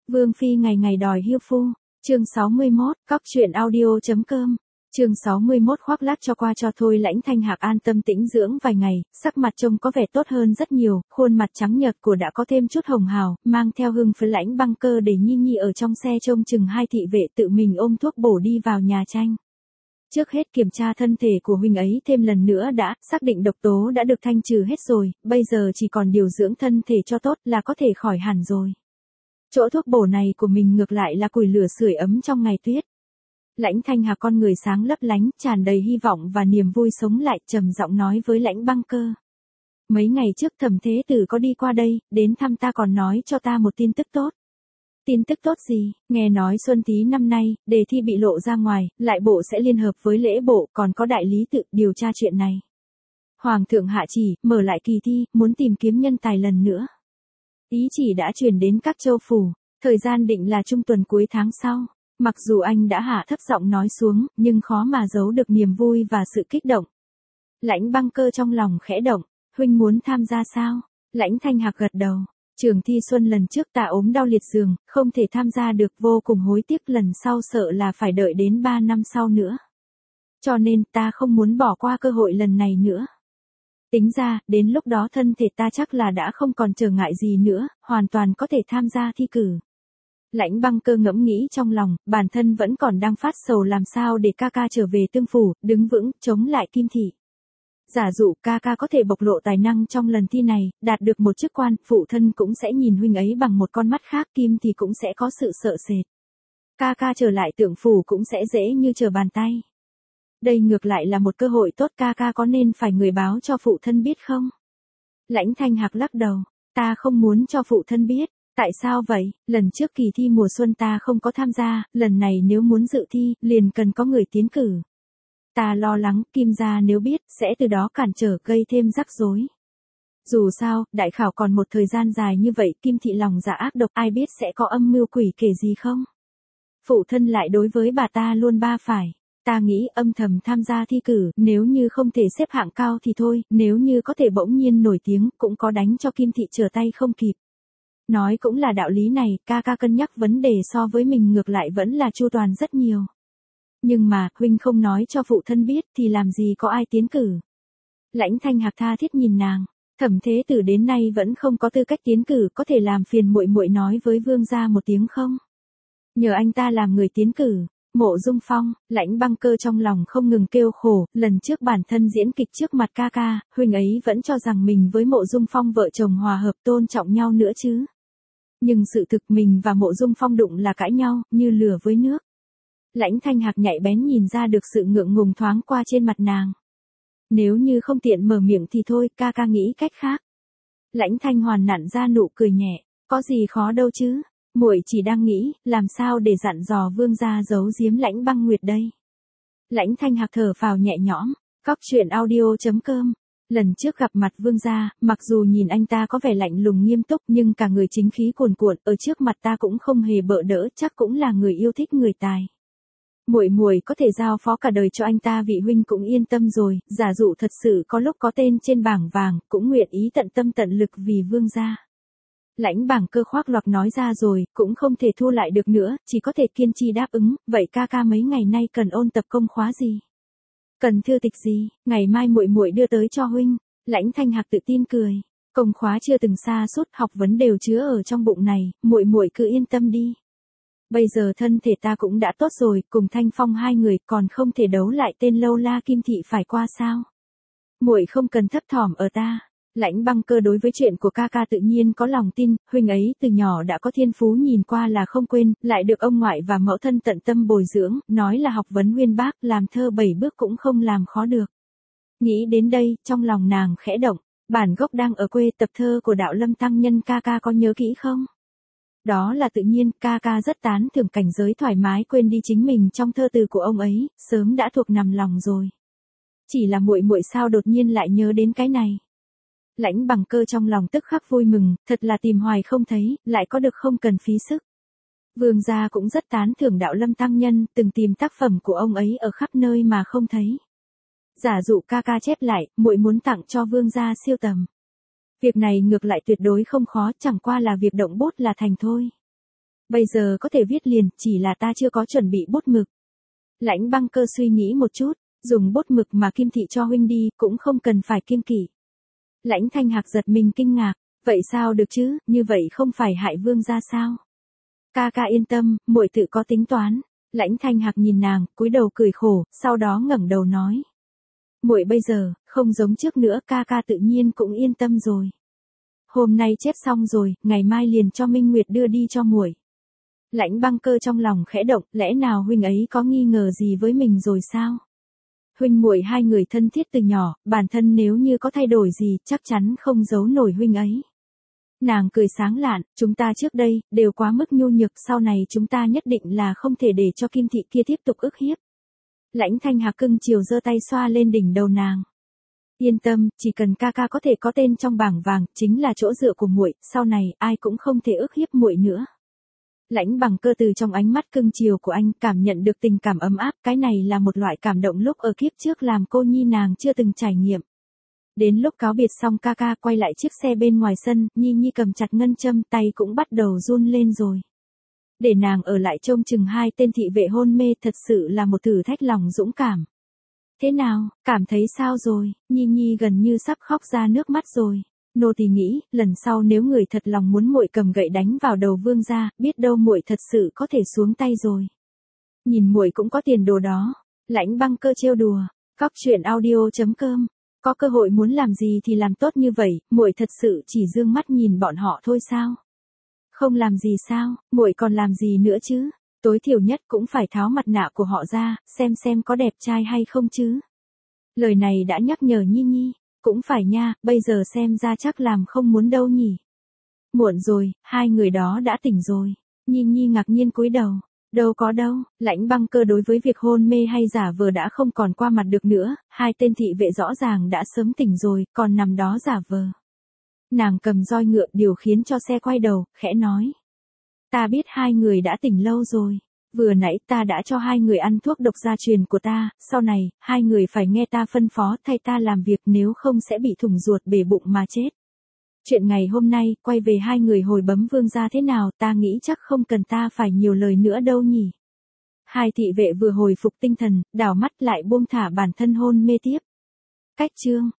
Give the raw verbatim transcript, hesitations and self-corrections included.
Vương phi ngày ngày đòi hiêu phu. Chương sáu mươi mốt, cóc truyện audio chấm com. Chương sáu mươi mốt khoác lác cho qua cho thôi. Lãnh Thanh Hạc an tâm tĩnh dưỡng vài ngày, sắc mặt trông có vẻ tốt hơn rất nhiều, khuôn mặt trắng nhợt của đã có thêm chút hồng hào, mang theo hưng phấn. Lãnh Băng Cơ để Nhi Nhi ở trong xe trông chừng hai thị vệ tự mình ôm thuốc bổ đi vào nhà tranh. Trước hết kiểm tra thân thể của huynh ấy thêm lần nữa đã, xác định độc tố đã được thanh trừ hết rồi, bây giờ chỉ còn điều dưỡng thân thể cho tốt là có thể khỏi hẳn rồi. Chỗ thuốc bổ này của mình ngược lại là củi lửa sưởi ấm trong ngày tuyết. Lãnh Thanh Hạc con người sáng lấp lánh, tràn đầy hy vọng và niềm vui sống lại, trầm giọng nói với Lãnh Băng Cơ. Mấy ngày trước Thẩm Thế Tử có đi qua đây, đến thăm ta còn nói cho ta một tin tức tốt. Tin tức tốt gì? Nghe nói Xuân Tý năm nay, đề thi bị lộ ra ngoài, lại bộ sẽ liên hợp với lễ bộ, còn có đại lý tự điều tra chuyện này. Hoàng thượng hạ chỉ, mở lại kỳ thi, muốn tìm kiếm nhân tài lần nữa. Ý chỉ đã truyền đến các châu phủ, thời gian định là trung tuần cuối tháng sau. Mặc dù anh đã hạ thấp giọng nói xuống, nhưng khó mà giấu được niềm vui và sự kích động. Lãnh Băng Cơ trong lòng khẽ động, huynh muốn tham gia sao? Lãnh Thanh Hạc gật đầu. Trường thi xuân lần trước ta ốm đau liệt giường, không thể tham gia được, vô cùng hối tiếc, lần sau sợ là phải đợi đến ba năm sau nữa. Cho nên ta không muốn bỏ qua cơ hội lần này nữa. Tính ra, đến lúc đó thân thể ta chắc là đã không còn trở ngại gì nữa, hoàn toàn có thể tham gia thi cử. Lãnh Băng Cơ ngẫm nghĩ trong lòng, bản thân vẫn còn đang phát sầu làm sao để ca ca trở về tương phủ, đứng vững, chống lại Kim Thị. Giả dụ ca ca có thể bộc lộ tài năng trong lần thi này, đạt được một chức quan, phụ thân cũng sẽ nhìn huynh ấy bằng một con mắt khác, Kim thì cũng sẽ có sự sợ sệt. Ca ca trở lại Tượng phủ cũng sẽ dễ như trở bàn tay. Đây ngược lại là một cơ hội tốt, ca ca có nên phải người báo cho phụ thân biết không? Lãnh Thanh Hạc lắc đầu, ta không muốn cho phụ thân biết. Tại sao vậy? Lần trước kỳ thi mùa xuân ta không có tham gia, lần này nếu muốn dự thi, liền cần có người tiến cử. Ta lo lắng, Kim gia nếu biết, sẽ từ đó cản trở, gây thêm rắc rối. Dù sao, đại khảo còn một thời gian dài như vậy, Kim Thị lòng dạ ác độc, ai biết sẽ có âm mưu quỷ kể gì không? Phụ thân lại đối với bà ta luôn ba phải. Ta nghĩ âm thầm tham gia thi cử, nếu như không thể xếp hạng cao thì thôi, nếu như có thể bỗng nhiên nổi tiếng, cũng có đánh cho Kim Thị trở tay không kịp. Nói cũng là đạo lý này, ca ca cân nhắc vấn đề so với mình ngược lại vẫn là chu toàn rất nhiều. Nhưng mà, huynh không nói cho phụ thân biết thì làm gì có ai tiến cử. Lãnh Thanh Hạc tha thiết nhìn nàng, Thẩm Thế Tử đến nay vẫn không có tư cách tiến cử, có thể làm phiền muội muội nói với vương gia một tiếng không? Nhờ anh ta làm người tiến cử. Mộ Dung Phong, Lãnh Băng Cơ trong lòng không ngừng kêu khổ, lần trước bản thân diễn kịch trước mặt ca ca, huynh ấy vẫn cho rằng mình với Mộ Dung Phong vợ chồng hòa hợp tôn trọng nhau nữa chứ. Nhưng sự thực mình và Mộ Dung Phong đụng là cãi nhau, như lửa với nước. Lãnh Thanh Hạc nhạy bén nhìn ra được sự ngượng ngùng thoáng qua trên mặt nàng. Nếu như không tiện mở miệng thì thôi, ca ca nghĩ cách khác. Lãnh Thanh Hoàn nặn ra nụ cười nhẹ, có gì khó đâu chứ, muội chỉ đang nghĩ, làm sao để dặn dò vương gia giấu giếm Lãnh Băng Nguyệt đây. Lãnh Thanh Hạc thở phào nhẹ nhõm, cóc truyện audio chấm com. Lần trước gặp mặt vương gia, mặc dù nhìn anh ta có vẻ lạnh lùng nghiêm túc nhưng cả người chính khí cuồn cuộn, ở trước mặt ta cũng không hề bợ đỡ, chắc cũng là người yêu thích người tài. Muội muội có thể giao phó cả đời cho anh ta, vị huynh cũng yên tâm rồi, giả dụ thật sự có lúc có tên trên bảng vàng, cũng nguyện ý tận tâm tận lực vì vương gia. Lãnh Bảng Cơ khoác loạc nói ra rồi, cũng không thể thu lại được nữa, chỉ có thể kiên trì đáp ứng, vậy ca ca mấy ngày nay cần ôn tập công khóa gì? Cần thư tịch gì, ngày mai muội muội đưa tới cho huynh. Lãnh Thanh Hạc tự tin cười, công khóa chưa từng xa suốt, học vấn đều chứa ở trong bụng này, muội muội cứ yên tâm đi. Bây giờ thân thể ta cũng đã tốt rồi, cùng Thanh Phong hai người còn không thể đấu lại tên lâu la Kim Thị phải qua sao? Muội không cần thấp thỏm ở ta. Lãnh Băng Cơ đối với chuyện của ca ca tự nhiên có lòng tin, huynh ấy từ nhỏ đã có thiên phú nhìn qua là không quên, lại được ông ngoại và mẫu thân tận tâm bồi dưỡng, nói là học vấn uyên bác, làm thơ bảy bước cũng không làm khó được. Nghĩ đến đây, trong lòng nàng khẽ động, bản gốc đang ở quê, tập thơ của Đạo Lâm Tăng Nhân ca ca có nhớ kỹ không? Đó là tự nhiên, ca ca rất tán thưởng cảnh giới thoải mái quên đi chính mình trong thơ từ của ông ấy, sớm đã thuộc nằm lòng rồi. Chỉ là muội muội sao đột nhiên lại nhớ đến cái này. Lãnh Bằng Cơ trong lòng tức khắc vui mừng, thật là tìm hoài không thấy, lại có được không cần phí sức. Vương gia cũng rất tán thưởng Đạo Lâm Tăng Nhân, từng tìm tác phẩm của ông ấy ở khắp nơi mà không thấy. Giả dụ ca ca chép lại, muội muốn tặng cho vương gia siêu tầm. Việc này ngược lại tuyệt đối không khó, chẳng qua là việc động bút là thành thôi. Bây giờ có thể viết liền, chỉ là ta chưa có chuẩn bị bút mực. Lãnh Băng Cơ suy nghĩ một chút, dùng bút mực mà Kim thị cho huynh đi, cũng không cần phải kiêng kỵ. Lãnh Thanh Hạc giật mình kinh ngạc, vậy sao được chứ, như vậy không phải hại vương gia sao? Ca ca yên tâm, muội tự có tính toán. Lãnh Thanh Hạc nhìn nàng, cúi đầu cười khổ, sau đó ngẩng đầu nói. Muội bây giờ, không giống trước nữa, ca ca tự nhiên cũng yên tâm rồi. Hôm nay chép xong rồi, ngày mai liền cho Minh Nguyệt đưa đi cho muội. Lãnh Băng Cơ trong lòng khẽ động, lẽ nào huynh ấy có nghi ngờ gì với mình rồi sao? Huynh muội hai người thân thiết từ nhỏ, bản thân nếu như có thay đổi gì, chắc chắn không giấu nổi huynh ấy. Nàng cười sáng lạn, chúng ta trước đây, đều quá mức nhu nhược, sau này chúng ta nhất định là không thể để cho Kim thị kia tiếp tục ức hiếp. Lãnh Thanh Hạc cưng chiều giơ tay xoa lên đỉnh đầu nàng. Yên tâm, chỉ cần ca ca có thể có tên trong bảng vàng, chính là chỗ dựa của muội, sau này ai cũng không thể ức hiếp muội nữa. Lãnh Bằng Cơ từ trong ánh mắt cưng chiều của anh cảm nhận được tình cảm ấm áp, cái này là một loại cảm động lúc ở kiếp trước làm cô nhi nàng chưa từng trải nghiệm. Đến lúc cáo biệt xong ca ca quay lại chiếc xe bên ngoài sân, Nhi Nhi cầm chặt ngân châm, tay cũng bắt đầu run lên rồi. Để nàng ở lại trông chừng hai tên thị vệ hôn mê thật sự là một thử thách lòng dũng cảm. Thế nào, cảm thấy sao rồi? Nhi Nhi gần như sắp khóc ra nước mắt rồi. Nô tỳ nghĩ, lần sau nếu người thật lòng muốn muội cầm gậy đánh vào đầu vương gia, biết đâu muội thật sự có thể xuống tay rồi. Nhìn muội cũng có tiền đồ đó. Lãnh Băng Cơ trêu đùa. Cóc truyện audio chấm com. Có cơ hội muốn làm gì thì làm tốt như vậy, muội thật sự chỉ dương mắt nhìn bọn họ thôi sao? Không làm gì sao, muội còn làm gì nữa chứ? Tối thiểu nhất cũng phải tháo mặt nạ của họ ra, xem xem có đẹp trai hay không chứ. Lời này đã nhắc nhở Nhi Nhi. Cũng phải nha, bây giờ xem ra chắc làm không muốn đâu nhỉ. Muộn rồi, hai người đó đã tỉnh rồi. Nhi Nhi ngạc nhiên cúi đầu. Đâu có đâu, Lãnh Băng Cơ đối với việc hôn mê hay giả vờ đã không còn qua mặt được nữa, hai tên thị vệ rõ ràng đã sớm tỉnh rồi, còn nằm đó giả vờ. Nàng cầm roi ngựa điều khiến cho xe quay đầu, khẽ nói. Ta biết hai người đã tỉnh lâu rồi. Vừa nãy ta đã cho hai người ăn thuốc độc gia truyền của ta, sau này, hai người phải nghe ta phân phó thay ta làm việc nếu không sẽ bị thủng ruột bể bụng mà chết. Chuyện ngày hôm nay, quay về hai người hồi bấm vương gia thế nào, ta nghĩ chắc không cần ta phải nhiều lời nữa đâu nhỉ. Hai thị vệ vừa hồi phục tinh thần, đảo mắt lại buông thả bản thân hôn mê tiếp. Cách chương